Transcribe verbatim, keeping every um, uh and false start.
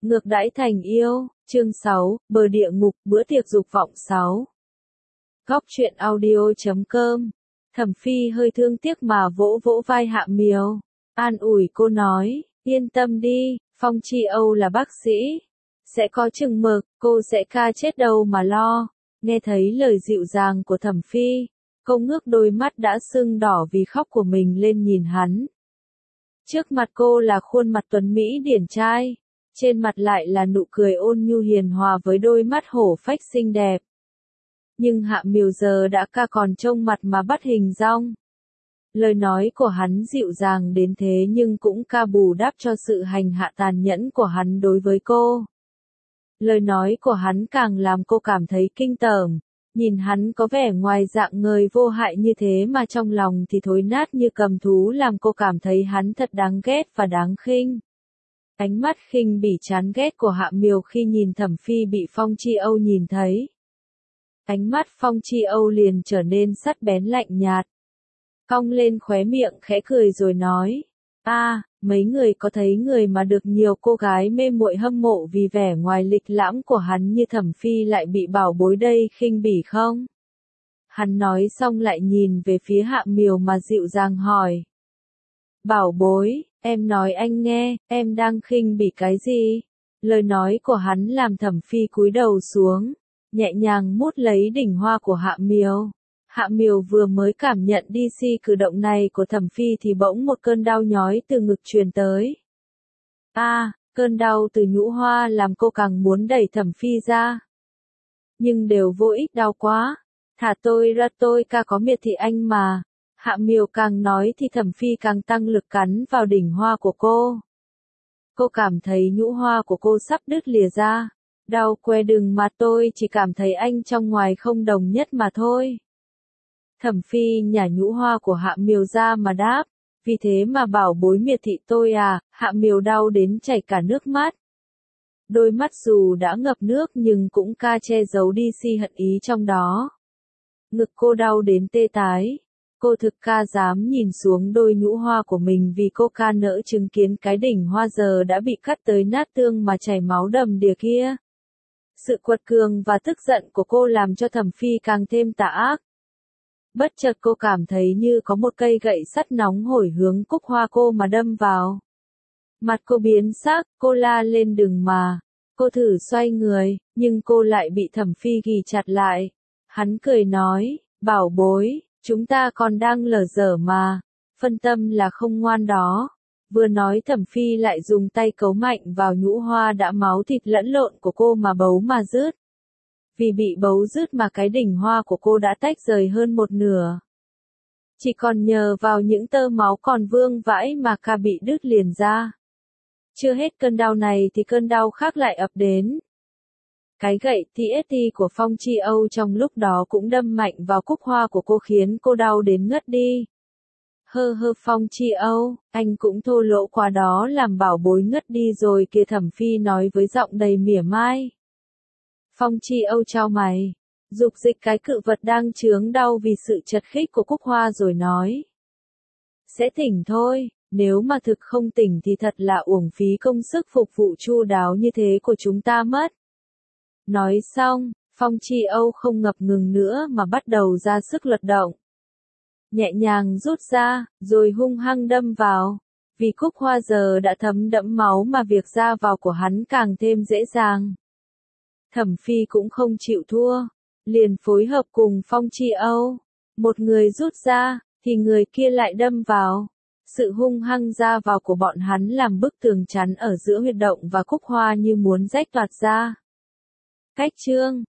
Ngược đãi thành yêu, chương sáu, bờ địa ngục, bữa tiệc dục vọng sáu. Góc truyện audio chấm com. Thẩm Phi hơi thương tiếc mà vỗ vỗ vai Hạ Miều, an ủi cô nói, yên tâm đi, Phong Chi Âu là bác sĩ, sẽ có chừng mực, cô sẽ ca chết đâu mà lo. Nghe thấy lời dịu dàng của Thẩm Phi, cô ngước đôi mắt đã sưng đỏ vì khóc của mình lên nhìn hắn. Trước mặt cô là khuôn mặt tuấn Mỹ điển trai, trên mặt lại là nụ cười ôn nhu hiền hòa với đôi mắt hổ phách xinh đẹp. Nhưng Hạ Miều giờ đã ca còn trông mặt mà bắt hình dong. Lời nói của hắn dịu dàng đến thế nhưng cũng ca bù đắp cho sự hành hạ tàn nhẫn của hắn đối với cô. Lời nói của hắn càng làm cô cảm thấy kinh tởm, nhìn hắn có vẻ ngoài dạng người vô hại như thế mà trong lòng thì thối nát như cầm thú làm cô cảm thấy hắn thật đáng ghét và đáng khinh. Ánh mắt khinh bỉ chán ghét của Hạ Miều khi nhìn Thẩm Phi bị Phong Chi Âu nhìn thấy. Ánh mắt Phong Chi Âu liền trở nên sắc bén lạnh nhạt. Cong lên khóe miệng khẽ cười rồi nói, a, à, mấy người có thấy người mà được nhiều cô gái mê muội hâm mộ vì vẻ ngoài lịch lãm của hắn như Thẩm Phi lại bị bảo bối đây khinh bỉ không? Hắn nói xong lại nhìn về phía Hạ Miều mà dịu dàng hỏi. Bảo bối, em nói anh nghe, em đang khinh bỉ cái gì? Lời nói của hắn làm Thẩm Phi cúi đầu xuống, nhẹ nhàng mút lấy đỉnh hoa của Hạ Miều. Hạ Miều vừa mới cảm nhận đi si cử động này của Thẩm Phi thì bỗng một cơn đau nhói từ ngực truyền tới. A, à, cơn đau từ nhũ hoa làm cô càng muốn đẩy Thẩm Phi ra. Nhưng đều vô ích, đau quá. Thả tôi ra, tôi ca có miệt thị anh mà. Hạ Miều càng nói thì Thẩm Phi càng tăng lực cắn vào đỉnh hoa của cô. Cô cảm thấy nhũ hoa của cô sắp đứt lìa ra. Đau que đừng mà, tôi chỉ cảm thấy anh trong ngoài không đồng nhất mà thôi. Thẩm Phi nhả nhũ hoa của Hạ Miều ra mà đáp, vì thế mà bảo bối miệt thị tôi à? Hạ Miều đau đến chảy cả nước mắt. Đôi mắt dù đã ngập nước nhưng cũng ca che giấu đi si hận ý trong đó. Ngực cô đau đến tê tái. Cô thực ca dám nhìn xuống đôi nhũ hoa của mình vì cô ca nỡ chứng kiến cái đỉnh hoa giờ đã bị cắt tới nát tương mà chảy máu đầm đìa kia. Sự quật cường và tức giận của cô làm cho Thẩm Phi càng thêm tà ác. Bất chợt cô cảm thấy như có một cây gậy sắt nóng hổi hướng cúc hoa cô mà đâm vào. Mặt cô biến sắc, cô la lên đừng mà. Cô thử xoay người, nhưng cô lại bị Thẩm Phi ghì chặt lại. Hắn cười nói, bảo bối, chúng ta còn đang lờ dở mà. Phân tâm là không ngoan đó. Vừa nói Thẩm Phi lại dùng tay cấu mạnh vào nhũ hoa đã máu thịt lẫn lộn của cô mà bấu mà rứt. Vì bị bấu rứt mà cái đỉnh hoa của cô đã tách rời hơn một nửa. Chỉ còn nhờ vào những tơ máu còn vương vãi mà ca bị đứt liền ra. Chưa hết cơn đau này thì cơn đau khác lại ập đến. Cái gậy tê ét tê của Phong Chi Âu trong lúc đó cũng đâm mạnh vào cúc hoa của cô khiến cô đau đến ngất đi. Hơ hơ Phong Chi Âu, anh cũng thô lỗ quá đó làm bảo bối ngất đi rồi kìa, Thẩm Phi nói với giọng đầy mỉa mai. Phong Chi Âu chau mày, dục dịch cái cự vật đang chướng đau vì sự chật khích của cúc hoa rồi nói. Sẽ tỉnh thôi, nếu mà thực không tỉnh thì thật là uổng phí công sức phục vụ chu đáo như thế của chúng ta mất. Nói xong, Phong Chi Âu không ngập ngừng nữa mà bắt đầu ra sức luật động. Nhẹ nhàng rút ra, rồi hung hăng đâm vào. Vì cúc hoa giờ đã thấm đẫm máu mà việc ra vào của hắn càng thêm dễ dàng. Thẩm Phi cũng không chịu thua, liền phối hợp cùng Phong Chi Âu. Một người rút ra, thì người kia lại đâm vào. Sự hung hăng ra vào của bọn hắn làm bức tường chắn ở giữa huyệt động và cúc hoa như muốn rách toạc ra. Cách chương